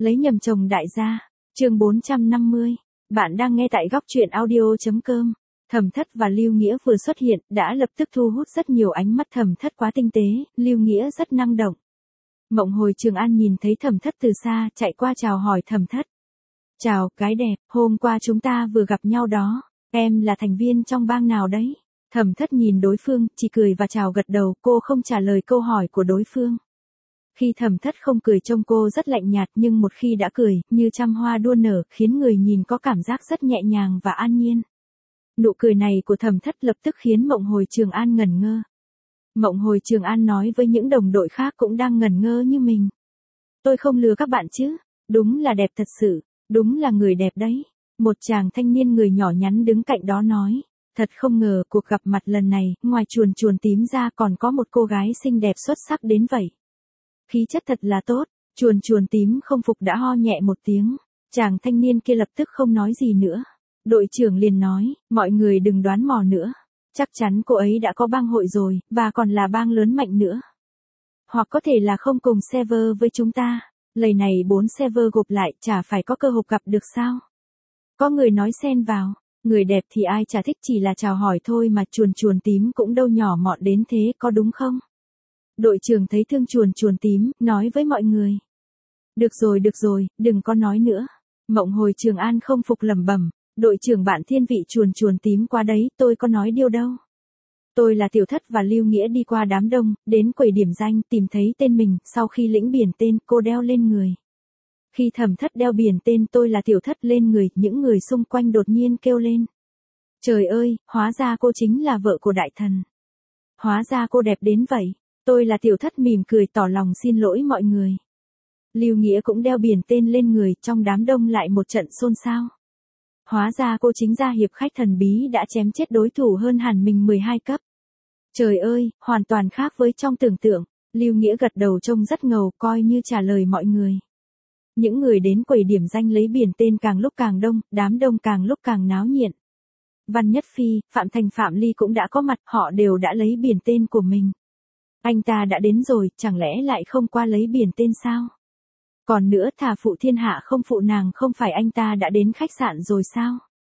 Lấy nhầm chồng đại gia. Chương 450. Bạn đang nghe tại góc truyện audio.com. Thẩm Thất và Lưu Nghĩa vừa xuất hiện, đã lập tức thu hút rất nhiều ánh mắt. Thẩm Thất quá tinh tế, Lưu Nghĩa rất năng động. Mộng Hồi Trường An nhìn thấy Thẩm Thất từ xa, chạy qua chào hỏi Thẩm Thất. Chào, gái đẹp, hôm qua chúng ta vừa gặp nhau đó, em là thành viên trong bang nào đấy? Thẩm Thất nhìn đối phương, chỉ cười và chào gật đầu, cô không trả lời câu hỏi của đối phương. Khi Thẩm Thất không cười trông cô rất lạnh nhạt, nhưng một khi đã cười, như trăm hoa đua nở, khiến người nhìn có cảm giác rất nhẹ nhàng và an nhiên. Nụ cười này của Thẩm Thất lập tức khiến Mộng Hồi Trường An ngẩn ngơ. Mộng Hồi Trường An nói với những đồng đội khác cũng đang ngẩn ngơ như mình. Tôi không lừa các bạn chứ, đúng là đẹp thật sự, đúng là người đẹp đấy. Một chàng thanh niên người nhỏ nhắn đứng cạnh đó nói. Thật không ngờ cuộc gặp mặt lần này, ngoài chuồn chuồn tím ra còn có một cô gái xinh đẹp xuất sắc đến vậy. Khí chất thật là tốt. Chuồn chuồn tím không phục đã ho nhẹ một tiếng. Chàng thanh niên kia lập tức không nói gì nữa. Đội trưởng liền nói, mọi người đừng đoán mò nữa. Chắc chắn cô ấy đã có bang hội rồi, và còn là bang lớn mạnh nữa. Hoặc có thể là không cùng server với chúng ta. Lời này 4 server gộp lại chả phải có cơ hội gặp được sao. Có người nói xen vào. Người đẹp thì ai chả thích, chỉ là chào hỏi thôi mà, chuồn chuồn tím cũng đâu nhỏ mọn đến thế, có đúng không? Đội trưởng thấy thương chuồn chuồn tím, nói với mọi người. Được rồi, đừng có nói nữa. Mộng Hồi Trường An không phục lẩm bẩm. Đội trưởng bạn thiên vị chuồn chuồn tím qua đấy, tôi có nói điều đâu. Tôi là Tiểu Thất và Lưu Nghĩa đi qua đám đông, đến quầy điểm danh, tìm thấy tên mình, sau khi lĩnh biển tên, cô đeo lên người. Khi Thẩm Thất đeo biển tên tôi là Tiểu Thất lên người, những người xung quanh đột nhiên kêu lên. Trời ơi, hóa ra cô chính là vợ của đại thần. Hóa ra cô đẹp đến vậy. Tôi là Tiểu Thất mỉm cười tỏ lòng xin lỗi mọi người. Lưu Nghĩa cũng đeo biển tên lên người, trong đám đông lại một trận xôn xao. Hóa ra cô chính gia hiệp khách thần bí đã chém chết đối thủ hơn hẳn mình 12 cấp. Trời ơi, hoàn toàn khác với trong tưởng tượng. Lưu Nghĩa gật đầu trông rất ngầu, coi như trả lời mọi người. Những người đến quầy điểm danh lấy biển tên càng lúc càng đông, đám đông càng lúc càng náo nhiệt. Văn Nhất Phi, Phạm Thành Phạm Ly cũng đã có mặt, họ đều đã lấy biển tên của mình. Anh ta đã đến rồi, chẳng lẽ lại không qua lấy biển tên sao? Còn nữa, thà phụ thiên hạ không phụ nàng, không phải anh ta đã đến khách sạn rồi sao?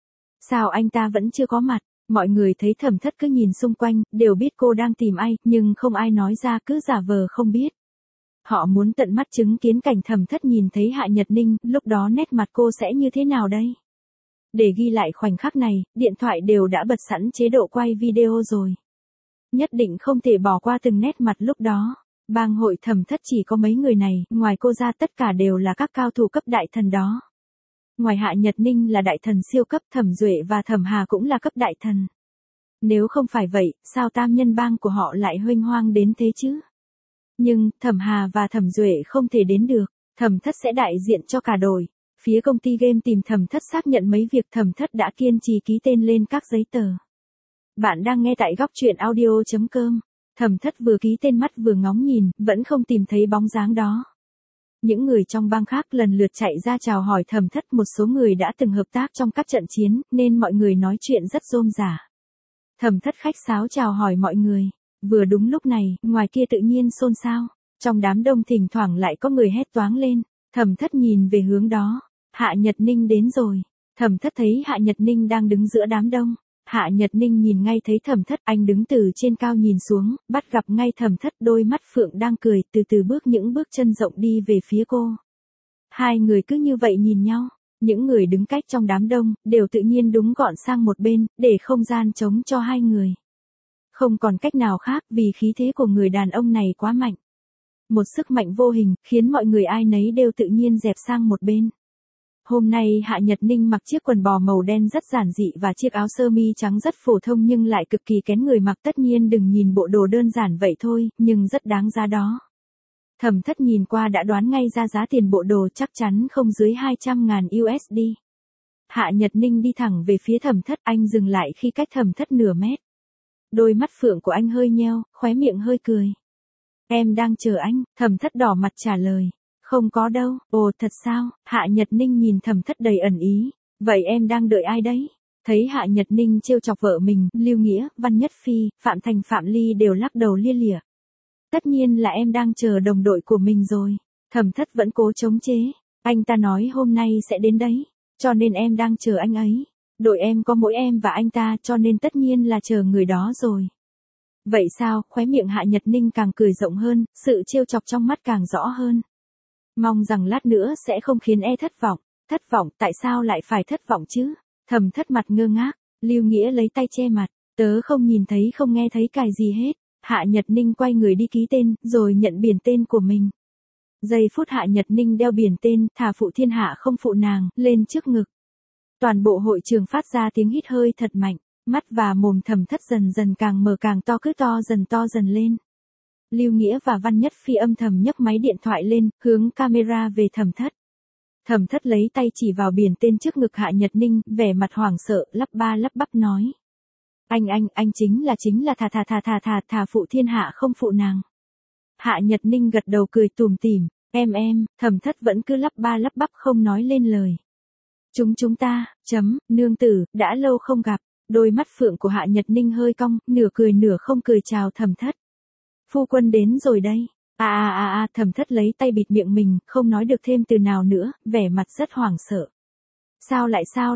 Sao anh ta vẫn chưa có mặt? Mọi người thấy Thẩm Thất cứ nhìn xung quanh, đều biết cô đang tìm ai, nhưng không ai nói ra, cứ giả vờ không biết. Họ muốn tận mắt chứng kiến cảnh Thẩm Thất nhìn thấy Hạ Nhật Ninh, lúc đó nét mặt cô sẽ như thế nào đây? Để ghi lại khoảnh khắc này, điện thoại đều đã bật sẵn chế độ quay video rồi. Nhất định không thể bỏ qua từng nét mặt lúc đó. Bang hội Thẩm Thất chỉ có mấy người này, ngoài cô ra tất cả đều là các cao thủ cấp đại thần đó. Ngoài Hạ Nhật Ninh là đại thần siêu cấp, Thẩm Duệ và Thẩm Hà cũng là cấp đại thần. Nếu không phải vậy, sao tam nhân bang của họ lại huênh hoang đến thế chứ? Nhưng, Thẩm Hà và Thẩm Duệ không thể đến được, Thẩm Thất sẽ đại diện cho cả đội. Phía công ty game tìm Thẩm Thất xác nhận mấy việc, Thẩm Thất đã kiên trì ký tên lên các giấy tờ. Bạn đang nghe tại góc truyện audio.com. Thẩm Thất vừa ký tên mắt vừa ngóng nhìn, vẫn không tìm thấy bóng dáng đó. Những người trong bang khác lần lượt chạy ra chào hỏi Thẩm Thất, một số người đã từng hợp tác trong các trận chiến, nên mọi người nói chuyện rất rôm rả. Thẩm Thất khách sáo chào hỏi mọi người. Vừa đúng lúc này, ngoài kia tự nhiên xôn xao. Trong đám đông thỉnh thoảng lại có người hét toáng lên. Thẩm Thất nhìn về hướng đó. Hạ Nhật Ninh đến rồi. Thẩm Thất thấy Hạ Nhật Ninh đang đứng giữa đám đông. Hạ Nhật Ninh nhìn ngay thấy Thẩm Thất, anh đứng từ trên cao nhìn xuống, bắt gặp ngay Thẩm Thất, đôi mắt phượng đang cười, từ từ bước những bước chân rộng đi về phía cô. Hai người cứ như vậy nhìn nhau. Những người đứng cách trong đám đông, đều tự nhiên đúng gọn sang một bên, để không gian trống cho hai người. Không còn cách nào khác, vì khí thế của người đàn ông này quá mạnh. Một sức mạnh vô hình, khiến mọi người ai nấy đều tự nhiên dẹp sang một bên. Hôm nay Hạ Nhật Ninh mặc chiếc quần bò màu đen rất giản dị và chiếc áo sơ mi trắng rất phổ thông nhưng lại cực kỳ kén người mặc, tất nhiên đừng nhìn bộ đồ đơn giản vậy thôi, nhưng rất đáng giá đó. Thẩm Thất nhìn qua đã đoán ngay ra giá tiền bộ đồ, chắc chắn không dưới 200.000 USD. Hạ Nhật Ninh đi thẳng về phía Thẩm Thất, anh dừng lại khi cách Thẩm Thất nửa mét. Đôi mắt phượng của anh hơi nheo, khóe miệng hơi cười. Em đang chờ anh, Thẩm Thất đỏ mặt trả lời. Không có đâu, ồ thật sao? Hạ Nhật Ninh nhìn Thẩm Thất đầy ẩn ý. Vậy em đang đợi ai đấy? Thấy Hạ Nhật Ninh trêu chọc vợ mình, Lưu Nghĩa, Văn Nhất Phi, Phạm Thành Phạm Ly đều lắc đầu lia lịa. Tất nhiên là em đang chờ đồng đội của mình rồi. Thẩm Thất vẫn cố chống chế. Anh ta nói hôm nay sẽ đến đấy, cho nên em đang chờ anh ấy. Đội em có mỗi em và anh ta cho nên tất nhiên là chờ người đó rồi. Vậy sao? Khóe miệng Hạ Nhật Ninh càng cười rộng hơn, sự trêu chọc trong mắt càng rõ hơn. Mong rằng lát nữa sẽ không khiến thất vọng. Thất vọng, tại sao lại phải thất vọng chứ? Thẩm Thất mặt ngơ ngác, Lưu Nghĩa lấy tay che mặt, tớ không nhìn thấy không nghe thấy cài gì hết. Hạ Nhật Ninh quay người đi ký tên, rồi nhận biển tên của mình. Giây phút Hạ Nhật Ninh đeo biển tên, thà phụ thiên hạ không phụ nàng, lên trước ngực. Toàn bộ hội trường phát ra tiếng hít hơi thật mạnh, mắt và mồm Thẩm Thất dần dần càng mở càng to, cứ to dần lên. Lưu Nghĩa và Văn Nhất Phi âm thầm nhấc máy điện thoại lên, hướng camera về Thẩm Thất. Thẩm Thất lấy tay chỉ vào biển tên trước ngực Hạ Nhật Ninh, vẻ mặt hoảng sợ, lắp ba lắp bắp nói. Anh chính là thà phụ thiên hạ không phụ nàng. Hạ Nhật Ninh gật đầu cười tủm tỉm, em, Thẩm Thất vẫn cứ lắp ba lắp bắp không nói lên lời. Chúng ta, nương tử, đã lâu không gặp, đôi mắt phượng của Hạ Nhật Ninh hơi cong, nửa cười nửa không cười chào Thẩm Thất. Phu quân đến rồi đây. Thẩm Thất lấy tay bịt miệng mình, không nói được thêm từ nào nữa, vẻ mặt rất hoảng sợ. Sao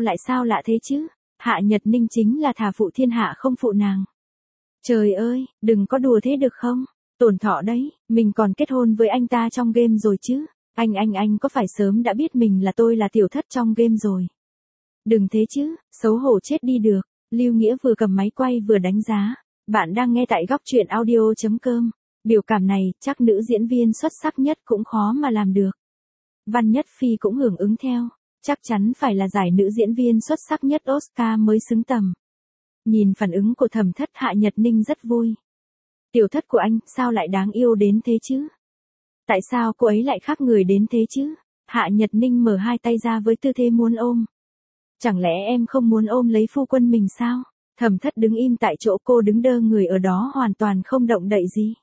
lạ thế chứ? Hạ Nhật Ninh chính là thà phụ thiên hạ không phụ nàng. Trời ơi, đừng có đùa thế được không? Tổn thọ đấy, mình còn kết hôn với anh ta trong game rồi chứ. Anh có phải sớm đã biết mình là tôi là tiểu thất trong game rồi. Đừng thế chứ, xấu hổ chết đi được. Lưu Nghĩa vừa cầm máy quay vừa đánh giá. Bạn đang nghe tại góc truyện audio.com. Biểu cảm này, chắc nữ diễn viên xuất sắc nhất cũng khó mà làm được. Văn Nhất Phi cũng hưởng ứng theo. Chắc chắn phải là giải nữ diễn viên xuất sắc nhất Oscar mới xứng tầm. Nhìn phản ứng của Thẩm Thất, Hạ Nhật Ninh rất vui. Tiểu thất của anh, sao lại đáng yêu đến thế chứ? Tại sao cô ấy lại khác người đến thế chứ? Hạ Nhật Ninh mở hai tay ra với tư thế muốn ôm. Chẳng lẽ em không muốn ôm lấy phu quân mình sao? Thẩm Thất đứng im tại chỗ, cô đứng đơ người ở đó hoàn toàn không động đậy gì.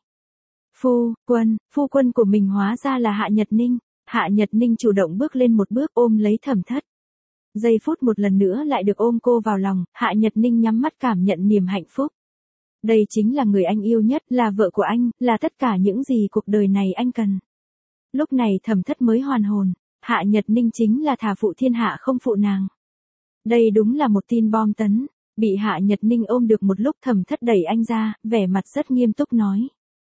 Phu quân của mình hóa ra là Hạ Nhật Ninh. Hạ Nhật Ninh chủ động bước lên một bước ôm lấy Thẩm Thất. Giây phút một lần nữa lại được ôm cô vào lòng, Hạ Nhật Ninh nhắm mắt cảm nhận niềm hạnh phúc. Đây chính là người anh yêu nhất, là vợ của anh, là tất cả những gì cuộc đời này anh cần. Lúc này Thẩm Thất mới hoàn hồn, Hạ Nhật Ninh chính là thà phụ thiên hạ không phụ nàng. Đây đúng là một tin bom tấn. Bị Hạ Nhật Ninh ôm được một lúc, Thẩm Thất đẩy anh ra, vẻ mặt rất nghiêm túc nói.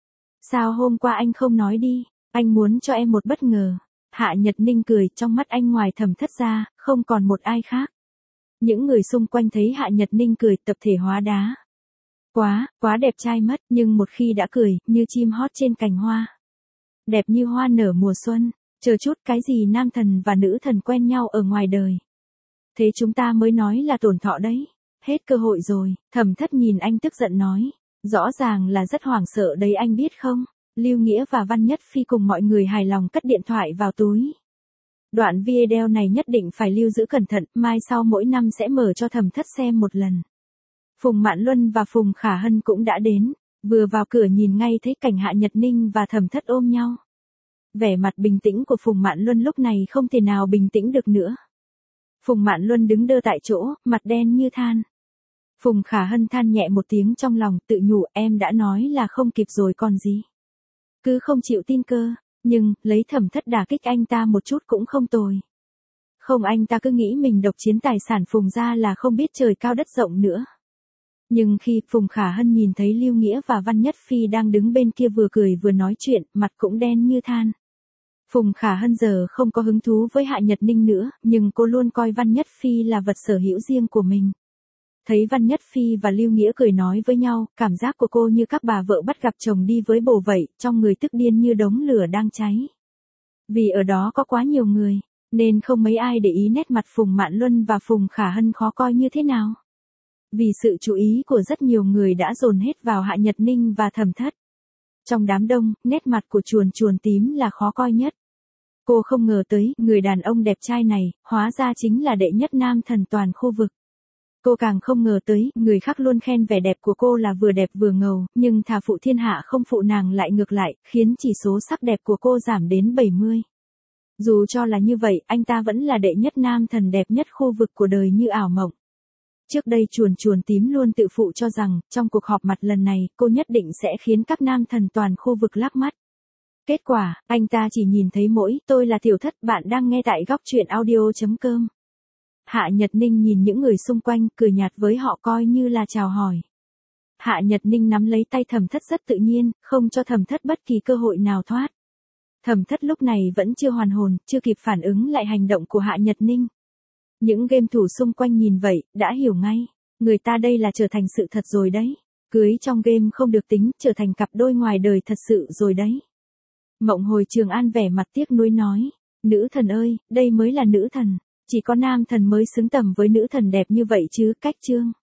Sao hôm qua anh không nói đi, anh muốn cho em một bất ngờ. Hạ Nhật Ninh cười, trong mắt anh ngoài Thẩm Thất ra, không còn một ai khác. Những người xung quanh thấy Hạ Nhật Ninh cười, tập thể hóa đá. Quá đẹp trai mất, nhưng một khi đã cười, như chim hót trên cành hoa. Đẹp như hoa nở mùa xuân, chờ chút cái gì nam thần và nữ thần quen nhau ở ngoài đời. Thế chúng ta mới nói là tổn thọ đấy. Hết cơ hội rồi, Thẩm Thất nhìn anh tức giận nói. Rõ ràng là rất hoảng sợ đấy anh biết không? Lưu Nghĩa và Văn Nhất Phi cùng mọi người hài lòng cất điện thoại vào túi. Đoạn video này nhất định phải lưu giữ cẩn thận, mai sau mỗi năm sẽ mở cho Thẩm Thất xem một lần. Phùng Mạn Luân và Phùng Khả Hân cũng đã đến, vừa vào cửa nhìn ngay thấy cảnh Hạ Nhật Ninh và Thẩm Thất ôm nhau. Vẻ mặt bình tĩnh của Phùng Mạn Luân lúc này không thể nào bình tĩnh được nữa. Phùng Mạn Luân đứng đơ tại chỗ, mặt đen như than. Phùng Khả Hân than nhẹ một tiếng trong lòng, tự nhủ em đã nói là không kịp rồi còn gì. Cứ không chịu tin cơ, nhưng, lấy Thẩm Thất đả kích anh ta một chút cũng không tồi. Không, anh ta cứ nghĩ mình độc chiếm tài sản Phùng gia là không biết trời cao đất rộng nữa. Nhưng khi Phùng Khả Hân nhìn thấy Lưu Nghĩa và Văn Nhất Phi đang đứng bên kia vừa cười vừa nói chuyện, mặt cũng đen như than. Phùng Khả Hân giờ không có hứng thú với Hạ Nhật Ninh nữa, nhưng cô luôn coi Văn Nhất Phi là vật sở hữu riêng của mình. Thấy Văn Nhất Phi và Lưu Nghĩa cười nói với nhau, cảm giác của cô như các bà vợ bắt gặp chồng đi với bồ vậy, trong người tức điên như đống lửa đang cháy. Vì ở đó có quá nhiều người, nên không mấy ai để ý nét mặt Phùng Mạn Luân và Phùng Khả Hân khó coi như thế nào. Vì sự chú ý của rất nhiều người đã dồn hết vào Hạ Nhật Ninh và Thẩm Thất. Trong đám đông, nét mặt của chuồn chuồn tím là khó coi nhất. Cô không ngờ tới, người đàn ông đẹp trai này, hóa ra chính là đệ nhất nam thần toàn khu vực. Cô càng không ngờ tới, người khác luôn khen vẻ đẹp của cô là vừa đẹp vừa ngầu, nhưng thà phụ thiên hạ không phụ nàng lại ngược lại, khiến chỉ số sắc đẹp của cô giảm đến 70. Dù cho là như vậy, anh ta vẫn là đệ nhất nam thần đẹp nhất khu vực của đời như ảo mộng. Trước đây chuồn chuồn tím luôn tự phụ cho rằng, trong cuộc họp mặt lần này, cô nhất định sẽ khiến các nam thần toàn khu vực lác mắt. Kết quả, anh ta chỉ nhìn thấy mỗi, tôi là Tiểu Thất, bạn đang nghe tại góc truyện audio.com. Hạ Nhật Ninh nhìn những người xung quanh, cười nhạt với họ coi như là chào hỏi. Hạ Nhật Ninh nắm lấy tay Thẩm Thất rất tự nhiên, không cho Thẩm Thất bất kỳ cơ hội nào thoát. Thẩm Thất lúc này vẫn chưa hoàn hồn, chưa kịp phản ứng lại hành động của Hạ Nhật Ninh. Những game thủ xung quanh nhìn vậy, đã hiểu ngay. Người ta đây là trở thành sự thật rồi đấy. Cưới trong game không được tính, trở thành cặp đôi ngoài đời thật sự rồi đấy. Mộng Hồi Trường An vẻ mặt tiếc nuối nói. Nữ thần ơi, đây mới là nữ thần. Chỉ có nam thần mới xứng tầm với nữ thần đẹp như vậy chứ, cách chương.